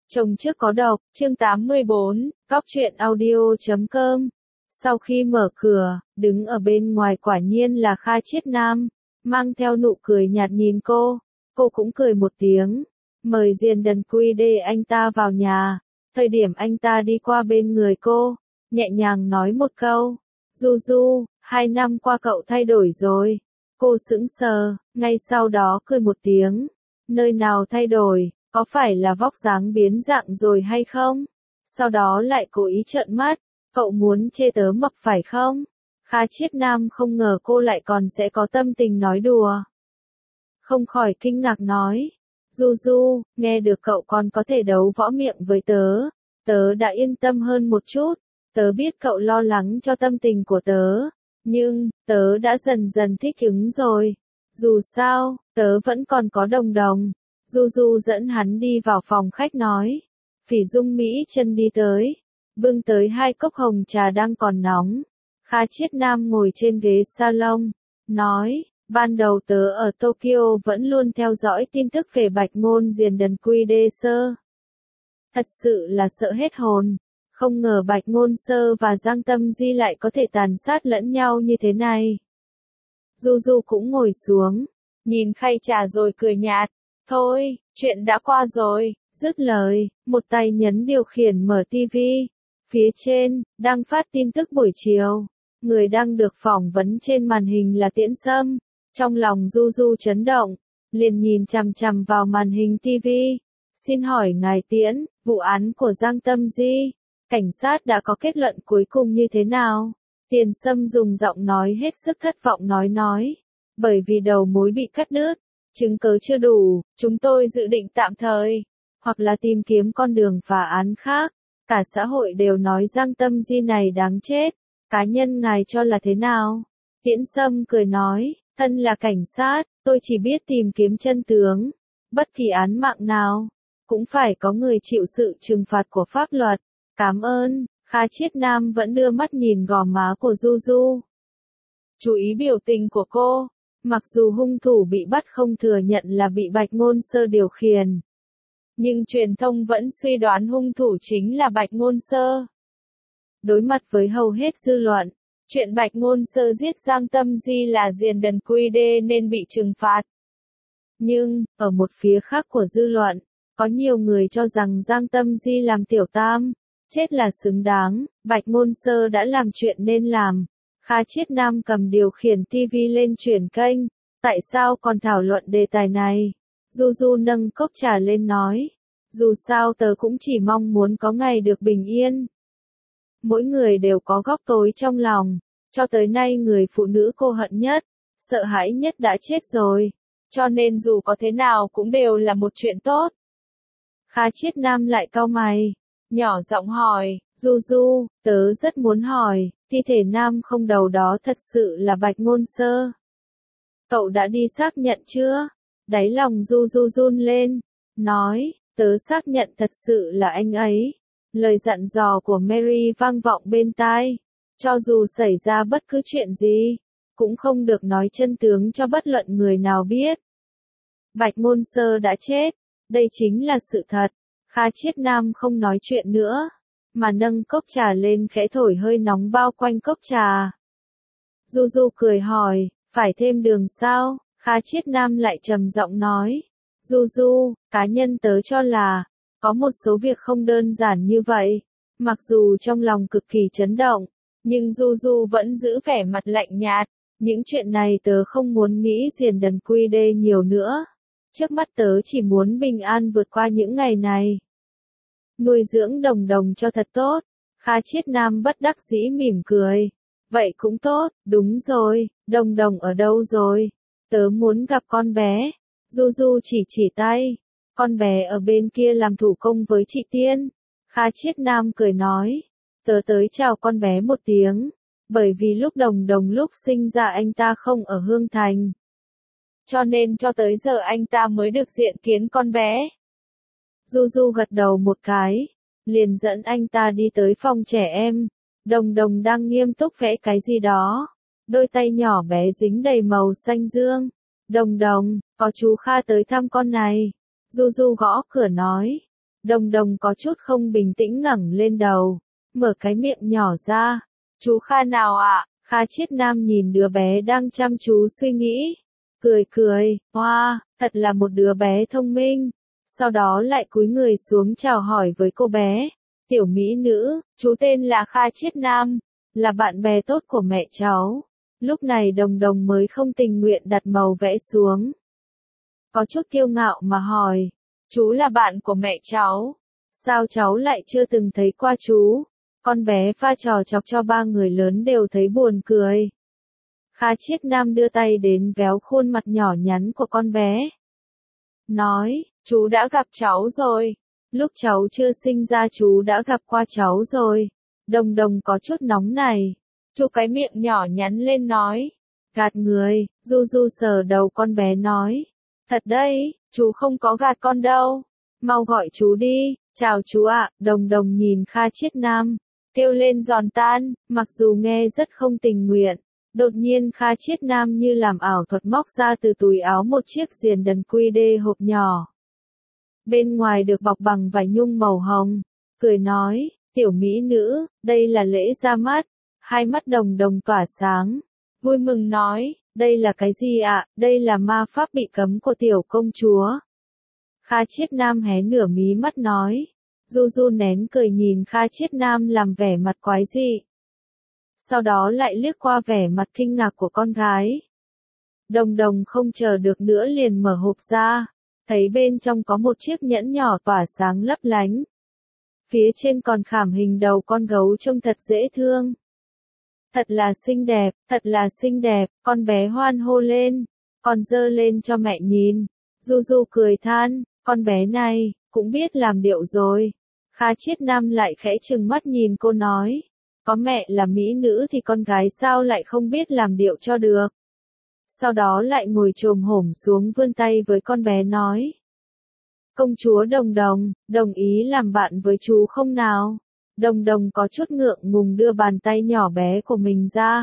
Chồng trước có độc, chương 84, góc truyện audio.com. Sau khi mở cửa, đứng ở bên ngoài quả nhiên là Kha Chiết Nam, mang theo nụ cười nhạt nhìn cô cũng cười một tiếng, mời Diền Đần Quy Đê anh ta vào nhà. Thời điểm anh ta đi qua bên người cô, nhẹ nhàng nói một câu, Du, 2 năm qua cậu thay đổi rồi. Cô sững sờ, ngay sau đó cười một tiếng, nơi nào thay đổi? Có phải là vóc dáng biến dạng rồi hay không? Sau đó lại cố ý trợn mắt, cậu muốn chê tớ mập phải không? Kha Chiết Nam không ngờ cô lại còn sẽ có tâm tình nói đùa. Không khỏi kinh ngạc nói, Du, nghe được cậu còn có thể đấu võ miệng với tớ đã yên tâm hơn một chút, tớ biết cậu lo lắng cho tâm tình của tớ, nhưng, tớ đã dần dần thích ứng rồi. Dù sao, tớ vẫn còn có Đồng. Du dẫn hắn đi vào phòng khách nói. Phỉ Dung Mỹ chân đi tới, bưng tới 2 cốc hồng trà đang còn nóng. Kha Chiết Nam ngồi trên ghế salon, nói, ban đầu tớ ở Tokyo vẫn luôn theo dõi tin tức về Bạch Ngôn Diền Đần Quy Đê Sơ. Thật sự là sợ hết hồn, không ngờ Bạch Ngôn Sơ và Giang Tâm Di lại có thể tàn sát lẫn nhau như thế này. Du cũng ngồi xuống, nhìn khay trà rồi cười nhạt. Thôi, chuyện đã qua rồi, dứt lời, một tay nhấn điều khiển mở tivi. Phía trên, đang phát tin tức buổi chiều. Người đang được phỏng vấn trên màn hình là Tiễn Sâm. Trong lòng Du chấn động, liền nhìn chằm chằm vào màn hình tivi. Xin hỏi ngài Tiễn, vụ án của Giang Tâm Di, cảnh sát đã có kết luận cuối cùng như thế nào? Tiền Sâm dùng giọng nói hết sức thất vọng nói. Bởi vì đầu mối bị cắt đứt. Chứng cứ chưa đủ, chúng tôi dự định tạm thời, hoặc là tìm kiếm con đường phá án khác. Cả xã hội đều nói Giang Tâm Di này đáng chết. Cá nhân ngài cho là thế nào? Tiễn Sâm cười nói, thân là cảnh sát, tôi chỉ biết tìm kiếm chân tướng. Bất kỳ án mạng nào, cũng phải có người chịu sự trừng phạt của pháp luật. Cảm ơn. Kha Chiết Nam vẫn đưa mắt nhìn gò má của Du. Chú ý biểu tình của cô. Mặc dù hung thủ bị bắt không thừa nhận là bị Bạch Ngôn Sơ điều khiển, nhưng truyền thông vẫn suy đoán hung thủ chính là Bạch Ngôn Sơ. Đối mặt với hầu hết dư luận, chuyện Bạch Ngôn Sơ giết Giang Tâm Di là Diền Đần Quy Đê nên bị trừng phạt. Nhưng, ở một phía khác của dư luận, có nhiều người cho rằng Giang Tâm Di làm tiểu tam, chết là xứng đáng, Bạch Ngôn Sơ đã làm chuyện nên làm. Kha Chiết Nam cầm điều khiển TV lên chuyển kênh, tại sao còn thảo luận đề tài này? Du nâng cốc trà lên nói, dù sao tớ cũng chỉ mong muốn có ngày được bình yên. Mỗi người đều có góc tối trong lòng, cho tới nay người phụ nữ cô hận nhất, sợ hãi nhất đã chết rồi, cho nên dù có thế nào cũng đều là một chuyện tốt. Kha Chiết Nam lại cau mày, nhỏ giọng hỏi, Du, tớ rất muốn hỏi, thi thể nam không đầu đó thật sự là Bạch Ngôn Sơ. Cậu đã đi xác nhận chưa? Đáy lòng Du run lên, nói, tớ xác nhận thật sự là anh ấy. Lời dặn dò của Mary vang vọng bên tai. Cho dù xảy ra bất cứ chuyện gì, cũng không được nói chân tướng cho bất luận người nào biết. Bạch Ngôn Sơ đã chết, đây chính là sự thật. Kha Chiết Nam không nói chuyện nữa, mà nâng cốc trà lên khẽ thổi hơi nóng bao quanh cốc trà. Du cười hỏi, phải thêm đường sao? Kha Chiết Nam lại trầm giọng nói, Du, cá nhân tớ cho là, có một số việc không đơn giản như vậy. Mặc dù trong lòng cực kỳ chấn động, nhưng Du vẫn giữ vẻ mặt lạnh nhạt. Những chuyện này tớ không muốn nghĩ Diền Đần Quy Đê nhiều nữa. Trước mắt tớ chỉ muốn bình an vượt qua những ngày này. Nuôi dưỡng Đồng cho thật tốt. Kha Chiết Nam bất đắc dĩ mỉm cười. Vậy cũng tốt, đúng rồi, Đồng ở đâu rồi? Tớ muốn gặp con bé. Du chỉ tay. Con bé ở bên kia làm thủ công với chị Tiên. Kha Chiết Nam cười nói. Tớ tới chào con bé một tiếng. Bởi vì lúc Đồng lúc sinh ra anh ta không ở Hương Thành. Cho nên cho tới giờ anh ta mới được diện kiến con bé. Du gật đầu một cái, liền dẫn anh ta đi tới phòng trẻ em. Đồng đang nghiêm túc vẽ cái gì đó. Đôi tay nhỏ bé dính đầy màu xanh dương. Đồng, có chú Kha tới thăm con này. Du gõ cửa nói. Đồng Đồng có chút không bình tĩnh ngẩng lên đầu, mở cái miệng nhỏ ra. Chú Kha nào ạ? Kha Chiết Nam nhìn đứa bé đang chăm chú suy nghĩ. Cười cười, hoa, thật là một đứa bé thông minh. Sau đó lại cúi người xuống chào hỏi với cô bé. Tiểu mỹ nữ, chú tên là Kha Chiết Nam, là bạn bè tốt của mẹ cháu. Lúc này Đồng Đồng mới không tình nguyện đặt màu vẽ xuống. Có chút kiêu ngạo mà hỏi, chú là bạn của mẹ cháu. Sao cháu lại chưa từng thấy qua chú? Con bé pha trò chọc cho ba người lớn đều thấy buồn cười. Kha Chiết Nam đưa tay đến véo khuôn mặt nhỏ nhắn của con bé. Nói, chú đã gặp cháu rồi. Lúc cháu chưa sinh ra chú đã gặp qua cháu rồi. Đồng Đồng có chút nóng này. Chú cái miệng nhỏ nhắn lên nói. Gạt người, Du Du sờ đầu con bé nói. Thật đấy, chú không có gạt con đâu. Mau gọi chú đi, chào chú ạ. Đồng Đồng nhìn Kha Chiết Nam, kêu lên giòn tan, mặc dù nghe rất không tình nguyện. Đột nhiên Kha Chiết Nam như làm ảo thuật móc ra từ túi áo một chiếc diền đần quy đê hộp nhỏ. Bên ngoài được bọc bằng vải nhung màu hồng, cười nói, tiểu mỹ nữ, đây là lễ ra mắt. Hai mắt Đồng Đồng tỏa sáng, vui mừng nói, đây là cái gì ạ? Đây là ma pháp bị cấm của tiểu công chúa. Kha Chiết Nam hé nửa mí mắt nói. Du Du nén cười nhìn Kha Chiết Nam làm vẻ mặt quái dị. Sau đó lại liếc qua vẻ mặt kinh ngạc của con gái. Đồng Đồng không chờ được nữa liền mở hộp ra, thấy bên trong có một chiếc nhẫn nhỏ tỏa sáng lấp lánh. Phía trên còn khảm hình đầu con gấu trông thật dễ thương. Thật là xinh đẹp, con bé hoan hô lên, còn giơ lên cho mẹ nhìn. Du Du cười than, con bé này, cũng biết làm điệu rồi. Kha Chiết Nam lại khẽ trừng mắt nhìn cô nói, có mẹ là mỹ nữ thì con gái sao lại không biết làm điệu cho được. Sau đó lại ngồi chồm hổm xuống vươn tay với con bé nói. Công chúa Đồng Đồng, đồng ý làm bạn với chú không nào? Đồng Đồng có chút ngượng ngùng đưa bàn tay nhỏ bé của mình ra.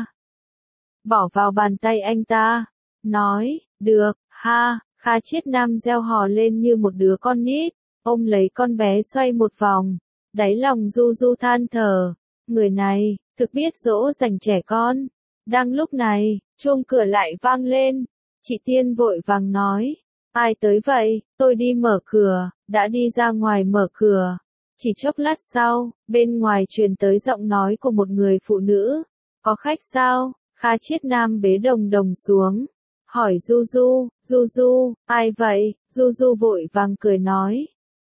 Bỏ vào bàn tay anh ta. Nói, được, ha, Kha Chiết Nam reo hò lên như một đứa con nít. Ôm lấy con bé xoay một vòng. Đáy lòng Du Du than thở. Người này, thực biết dỗ dành trẻ con. Đang lúc này, chuông cửa lại vang lên. Chị Tiên vội vàng nói. Ai tới vậy? Tôi đi mở cửa. Đã đi ra ngoài mở cửa. Chỉ chốc lát sau, bên ngoài truyền tới giọng nói của một người phụ nữ. Có khách sao? Kha Chiết Nam bế Đồng Đồng xuống. Hỏi Du Du, Du Du, ai vậy? Du Du vội vàng cười nói.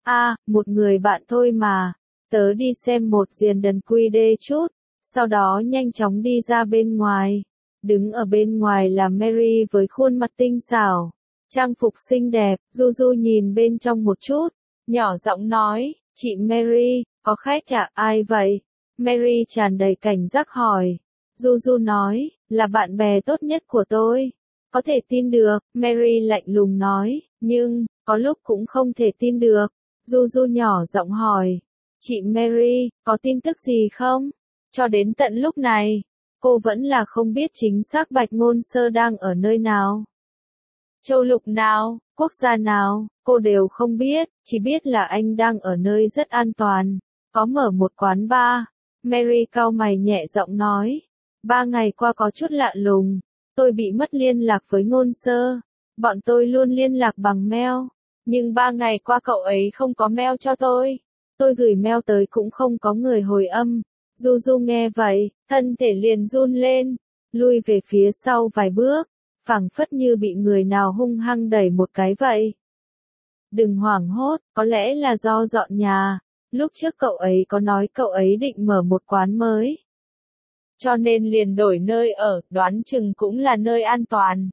Một người bạn thôi mà. Tớ đi xem một diền đần quy đê chút. Sau đó nhanh chóng đi ra bên ngoài. Đứng ở bên ngoài là Mary với khuôn mặt tinh xảo. Trang phục xinh đẹp, Du Du nhìn bên trong một chút. Nhỏ giọng nói, chị Mary, có khách ạ? Ai vậy? Mary tràn đầy cảnh giác hỏi. Du Du nói, là bạn bè tốt nhất của tôi. Có thể tin được, Mary lạnh lùng nói, nhưng, có lúc cũng không thể tin được. Du Du nhỏ giọng hỏi, chị Mary, có tin tức gì không? Cho đến tận lúc này, cô vẫn là không biết chính xác Bạch Ngôn Sơ đang ở nơi nào. Châu lục nào, quốc gia nào, cô đều không biết, chỉ biết là anh đang ở nơi rất an toàn, có mở một quán bar. Mary cau mày nhẹ giọng nói, 3 ngày qua có chút lạ lùng, tôi bị mất liên lạc với Ngôn Sơ, bọn tôi luôn liên lạc bằng mail, nhưng 3 ngày qua cậu ấy không có mail cho tôi gửi mail tới cũng không có người hồi âm. Du Du nghe vậy, thân thể liền run lên, lui về phía sau vài bước, phảng phất như bị người nào hung hăng đẩy một cái vậy. Đừng hoảng hốt, có lẽ là do dọn nhà, lúc trước cậu ấy có nói cậu ấy định mở một quán mới. Cho nên liền đổi nơi ở, đoán chừng cũng là nơi an toàn.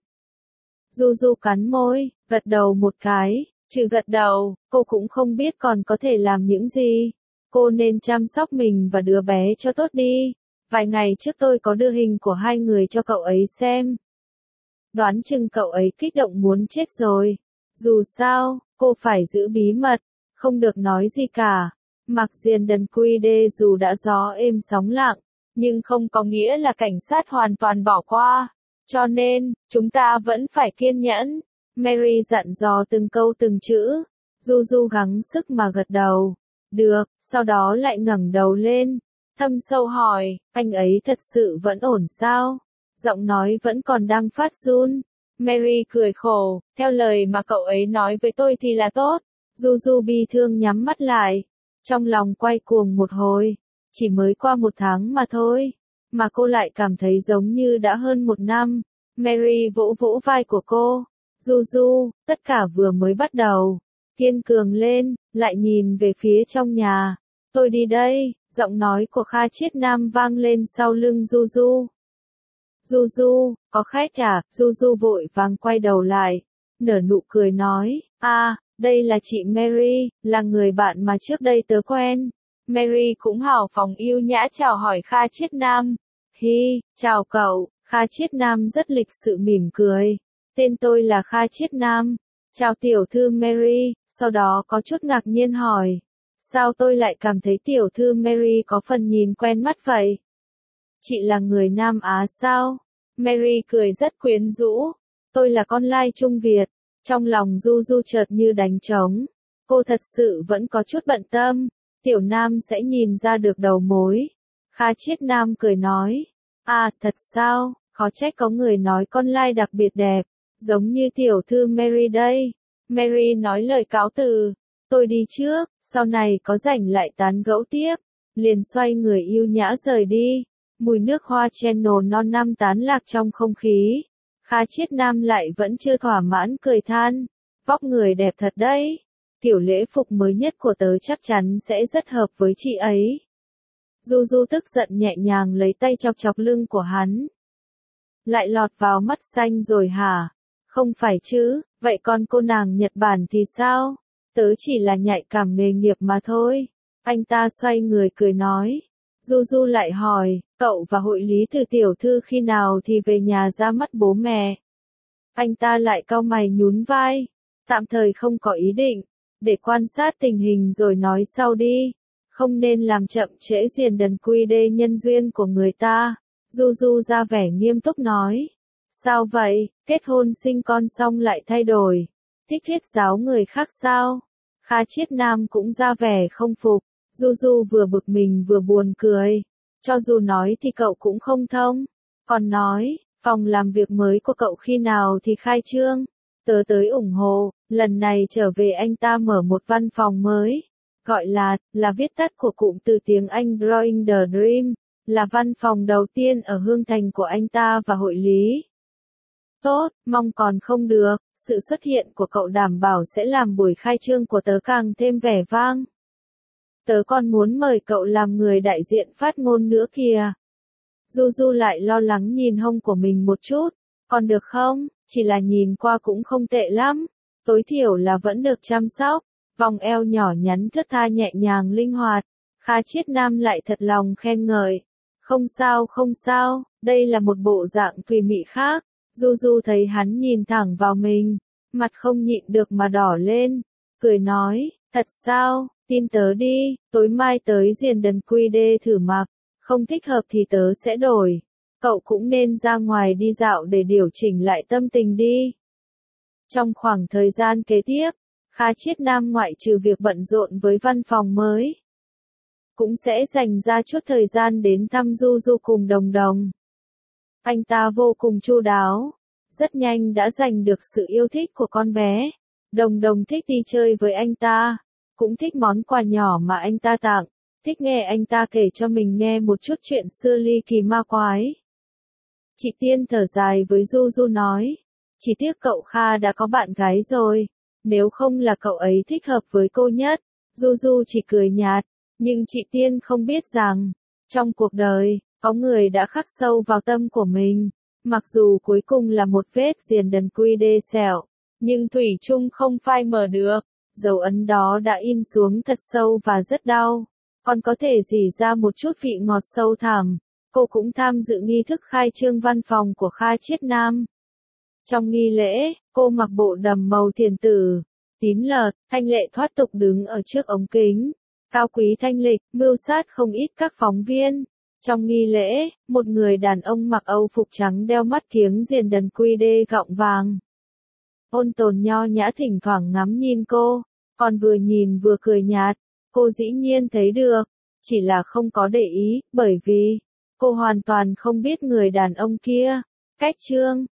Du Du cắn môi, gật đầu một cái, trừ gật đầu, cô cũng không biết còn có thể làm những gì. Cô nên chăm sóc mình và đứa bé cho tốt đi. Vài ngày trước tôi có đưa hình của hai người cho cậu ấy xem. Đoán chừng cậu ấy kích động muốn chết rồi. Dù sao, cô phải giữ bí mật, không được nói gì cả. Mặc diền đần quy đê dù đã gió êm sóng lặng, nhưng không có nghĩa là cảnh sát hoàn toàn bỏ qua. Cho nên, chúng ta vẫn phải kiên nhẫn. Mary dặn dò từng câu từng chữ. Du Du gắng sức mà gật đầu. Được, sau đó lại ngẩng đầu lên. Thâm sâu hỏi, anh ấy thật sự vẫn ổn sao? Giọng nói vẫn còn đang phát run. Mary cười khổ, theo lời mà cậu ấy nói với tôi thì là tốt. Du Du bi thương nhắm mắt lại. Trong lòng quay cuồng một hồi. Chỉ mới qua 1 tháng mà thôi. Mà cô lại cảm thấy giống như đã hơn 1 năm. Mary vỗ vỗ vai của cô. Du Du, tất cả vừa mới bắt đầu. Kiên cường lên, lại nhìn về phía trong nhà. Tôi đi đây, giọng nói của Kha Chiết Nam vang lên sau lưng Du Du. Du Du, có khách à? Du Du vội vàng quay đầu lại, nở nụ cười nói, đây là chị Mary, là người bạn mà trước đây tớ quen. Mary cũng hào phóng yêu nhã chào hỏi Kha Chiết Nam. Hi, chào cậu, Kha Chiết Nam rất lịch sự mỉm cười. Tên tôi là Kha Chiết Nam. Chào tiểu thư Mary, sau đó có chút ngạc nhiên hỏi. Sao tôi lại cảm thấy tiểu thư Mary có phần nhìn quen mắt vậy? Chị là người Nam Á sao? Mary cười rất quyến rũ. Tôi là con lai Trung Việt. Trong lòng Du Du chợt như đánh trống. Cô thật sự vẫn có chút bận tâm. Tiểu Nam sẽ nhìn ra được đầu mối. Kha Chiết Nam cười nói. Thật sao? Khó trách có người nói con lai đặc biệt đẹp. Giống như tiểu thư Mary đây. Mary nói lời cáo từ. Tôi đi trước, sau này có rảnh lại tán gẫu tiếp. Liền xoay người yêu nhã rời đi. Mùi nước hoa Channel non năm tán lạc trong không khí. Kha Chiết Nam lại vẫn chưa thỏa mãn cười than. Vóc người đẹp thật đấy. Kiểu lễ phục mới nhất của tớ chắc chắn sẽ rất hợp với chị ấy. Du Du tức giận nhẹ nhàng lấy tay chọc chọc lưng của hắn. Lại lọt vào mắt xanh rồi hả? Không phải chứ, vậy còn cô nàng Nhật Bản thì sao? Tớ chỉ là nhạy cảm nghề nghiệp mà thôi. Anh ta xoay người cười nói. Du Du lại hỏi, cậu và hội lý từ tiểu thư khi nào thì về nhà ra mắt bố mẹ? Anh ta lại cau mày nhún vai. Tạm thời không có ý định, để quan sát tình hình rồi nói sau đi. Không nên làm chậm trễ diền đần quy đê nhân duyên của người ta. Du Du ra vẻ nghiêm túc nói. Sao vậy, kết hôn sinh con xong lại thay đổi? Thích thiết giáo người khác sao? Kha Chiết Nam cũng ra vẻ không phục. Du Du vừa bực mình vừa buồn cười. Cho dù nói thì cậu cũng không thông. Còn nói, phòng làm việc mới của cậu khi nào thì khai trương? Tớ tới ủng hộ, lần này trở về anh ta mở một văn phòng mới. Gọi là viết tắt của cụm từ tiếng Anh Drawing the Dream. Là văn phòng đầu tiên ở Hương Thành của anh ta và hội lý. Tốt, mong còn không được, sự xuất hiện của cậu đảm bảo sẽ làm buổi khai trương của tớ càng thêm vẻ vang. Tớ còn muốn mời cậu làm người đại diện phát ngôn nữa kìa. Du Du lại lo lắng nhìn hông của mình một chút. Còn được không, chỉ là nhìn qua cũng không tệ lắm. Tối thiểu là vẫn được chăm sóc. Vòng eo nhỏ nhắn thướt tha nhẹ nhàng linh hoạt. Kha Chiết Nam lại thật lòng khen ngợi. Không sao, đây là một bộ dạng tùy mị khác. Du Du thấy hắn nhìn thẳng vào mình. Mặt không nhịn được mà đỏ lên. Cười nói, thật sao? Tin tớ đi, tối mai tới diền đần quy đê thử mặc, không thích hợp thì tớ sẽ đổi. Cậu cũng nên ra ngoài đi dạo để điều chỉnh lại tâm tình đi. Trong khoảng thời gian kế tiếp, Kha Chiết Nam ngoại trừ việc bận rộn với văn phòng mới, cũng sẽ dành ra chút thời gian đến thăm Du Du cùng Đồng Đồng. Anh ta vô cùng chu đáo, rất nhanh đã giành được sự yêu thích của con bé. Đồng Đồng thích đi chơi với anh ta. Cũng thích món quà nhỏ mà anh ta tặng, thích nghe anh ta kể cho mình nghe một chút chuyện xưa ly kỳ ma quái. Chị Tiên thở dài với Du Du nói, chỉ tiếc cậu Kha đã có bạn gái rồi, nếu không là cậu ấy thích hợp với cô nhất. Du Du chỉ cười nhạt, nhưng chị Tiên không biết rằng, trong cuộc đời, có người đã khắc sâu vào tâm của mình, mặc dù cuối cùng là một vết diền đần quy đê sẹo, nhưng thủy chung không phai mờ được. Dấu ấn đó đã in xuống thật sâu và rất đau. Còn có thể rỉ ra một chút vị ngọt sâu thẳm. Cô cũng tham dự nghi thức khai trương văn phòng của Kha Chiết Nam. Trong nghi lễ, cô mặc bộ đầm màu tiền tử, tím lợt, thanh lệ thoát tục đứng ở trước ống kính. Cao quý thanh lịch, mưu sát không ít các phóng viên. Trong nghi lễ, một người đàn ông mặc âu phục trắng đeo mắt kiếng diền đần quy đê gọng vàng. Ôn tồn nho nhã thỉnh thoảng ngắm nhìn cô. còn vừa nhìn vừa cười nhạt. Cô dĩ nhiên thấy được, chỉ là không có để ý, bởi vì cô hoàn toàn không biết người đàn ông kia. Cách Trương